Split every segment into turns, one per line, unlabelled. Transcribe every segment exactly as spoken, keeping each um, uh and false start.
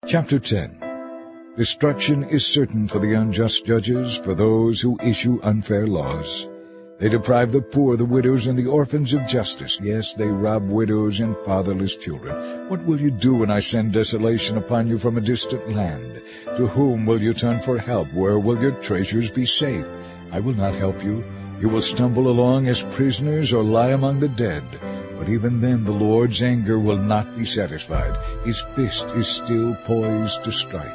Chapter ten. Destruction is certain for the unjust judges, for those who issue unfair laws. They deprive the poor, the widows, and the orphans of justice. Yes, they rob widows and fatherless children. What will you do when I send desolation upon you from a distant land? To whom will you turn for help? Where will your treasures be safe? I will not help you. You will stumble along as prisoners or lie among the dead. But even then the Lord's anger will not be satisfied. His fist is still poised to strike.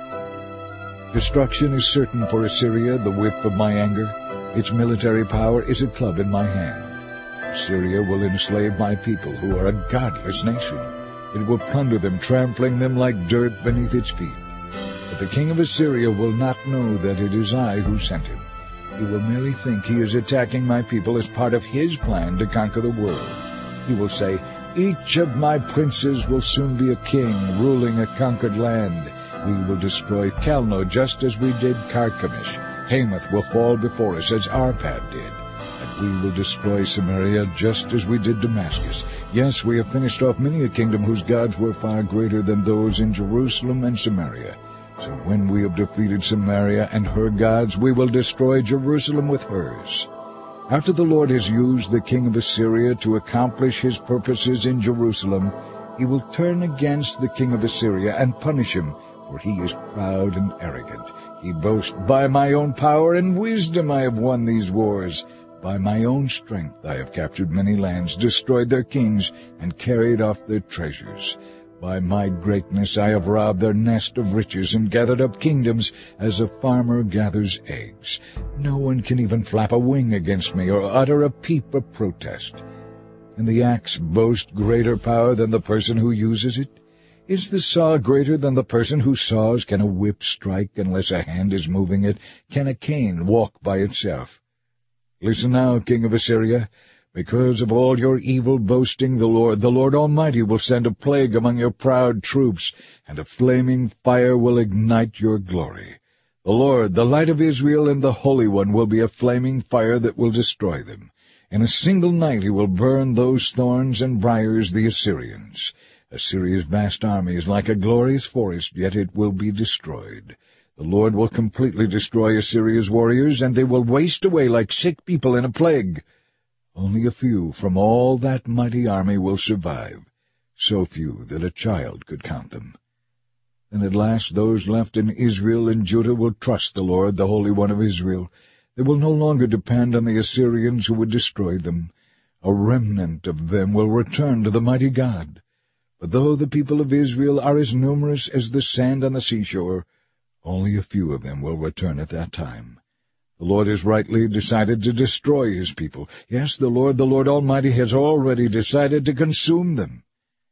Destruction is certain for Assyria, the whip of my anger. Its military power is a club in my hand. Assyria will enslave my people, who are a godless nation. It will plunder them, trampling them like dirt beneath its feet. But the king of Assyria will not know that it is I who sent him. He will merely think he is attacking my people as part of his plan to conquer the world. He will say, "Each of my princes will soon be a king, ruling a conquered land. We will destroy Calno just as we did Carchemish. Hamath will fall before us as Arpad did. And we will destroy Samaria just as we did Damascus. Yes, we have finished off many a kingdom whose gods were far greater than those in Jerusalem and Samaria. So when we have defeated Samaria and her gods, we will destroy Jerusalem with hers." After the Lord has used the king of Assyria to accomplish his purposes in Jerusalem, he will turn against the king of Assyria and punish him, for he is proud and arrogant. He boasts, "By my own power and wisdom I have won these wars. By my own strength I have captured many lands, destroyed their kings, and carried off their treasures. By my greatness I have robbed their nest of riches and gathered up kingdoms as a farmer gathers eggs. No one can even flap a wing against me or utter a peep of protest. Can the axe boast greater power than the person who uses it? Is the saw greater than the person who saws? Can a whip strike unless a hand is moving it? Can a cane walk by itself? Listen now, king of Assyria. Because of all your evil boasting, the Lord, the Lord Almighty, will send a plague among your proud troops, and a flaming fire will ignite your glory. The Lord, the light of Israel, and the Holy One will be a flaming fire that will destroy them. In a single night he will burn those thorns and briars, the Assyrians. Assyria's vast army is like a glorious forest, yet it will be destroyed. The Lord will completely destroy Assyria's warriors, and they will waste away like sick people in a plague. Only a few from all that mighty army will survive, so few that a child could count them. Then at last those left in Israel and Judah will trust the Lord, the Holy One of Israel. They will no longer depend on the Assyrians who would destroy them. A remnant of them will return to the mighty God. But though the people of Israel are as numerous as the sand on the seashore, only a few of them will return at that time. The Lord has rightly decided to destroy his people. Yes, the Lord, the Lord Almighty, has already decided to consume them.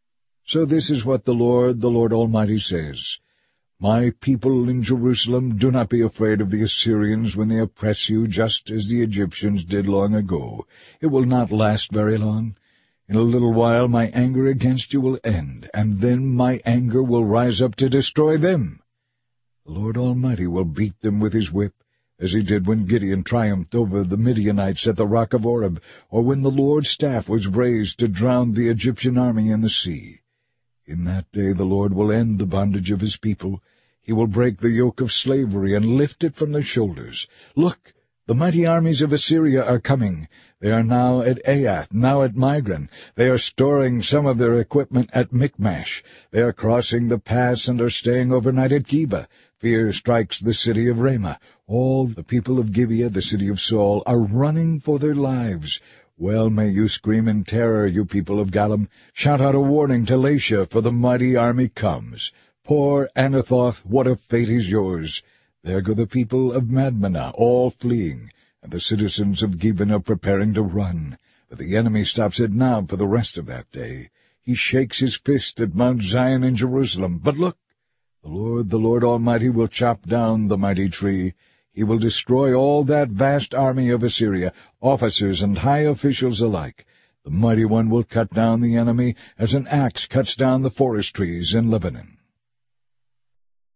So this is what the Lord, the Lord Almighty, says. My people in Jerusalem, do not be afraid of the Assyrians when they oppress you, just as the Egyptians did long ago. It will not last very long. In a little while my anger against you will end, and then my anger will rise up to destroy them. The Lord Almighty will beat them with his whip, as he did when Gideon triumphed over the Midianites at the rock of Oreb, or when the Lord's staff was raised to drown the Egyptian army in the sea. In that day the Lord will end the bondage of his people. He will break the yoke of slavery and lift it from their shoulders. Look, the mighty armies of Assyria are coming. They are now at Aiath, now at Migron. They are storing some of their equipment at Michmash. They are crossing the pass and are staying overnight at Geba. Fear strikes the city of Ramah. All the people of Gibeah, the city of Saul, are running for their lives. Well may you scream in terror, you people of Gallim. Shout out a warning to Laishah, for the mighty army comes. Poor Anathoth, what a fate is yours! There go the people of Madmenah, all fleeing, and the citizens of Gibeon are preparing to run. But the enemy stops at Nob for the rest of that day. He shakes his fist at Mount Zion in Jerusalem. But look, the Lord, the Lord Almighty, will chop down the mighty tree. He will destroy all that vast army of Assyria, officers and high officials alike. The mighty one will cut down the enemy as an axe cuts down the forest trees in Lebanon.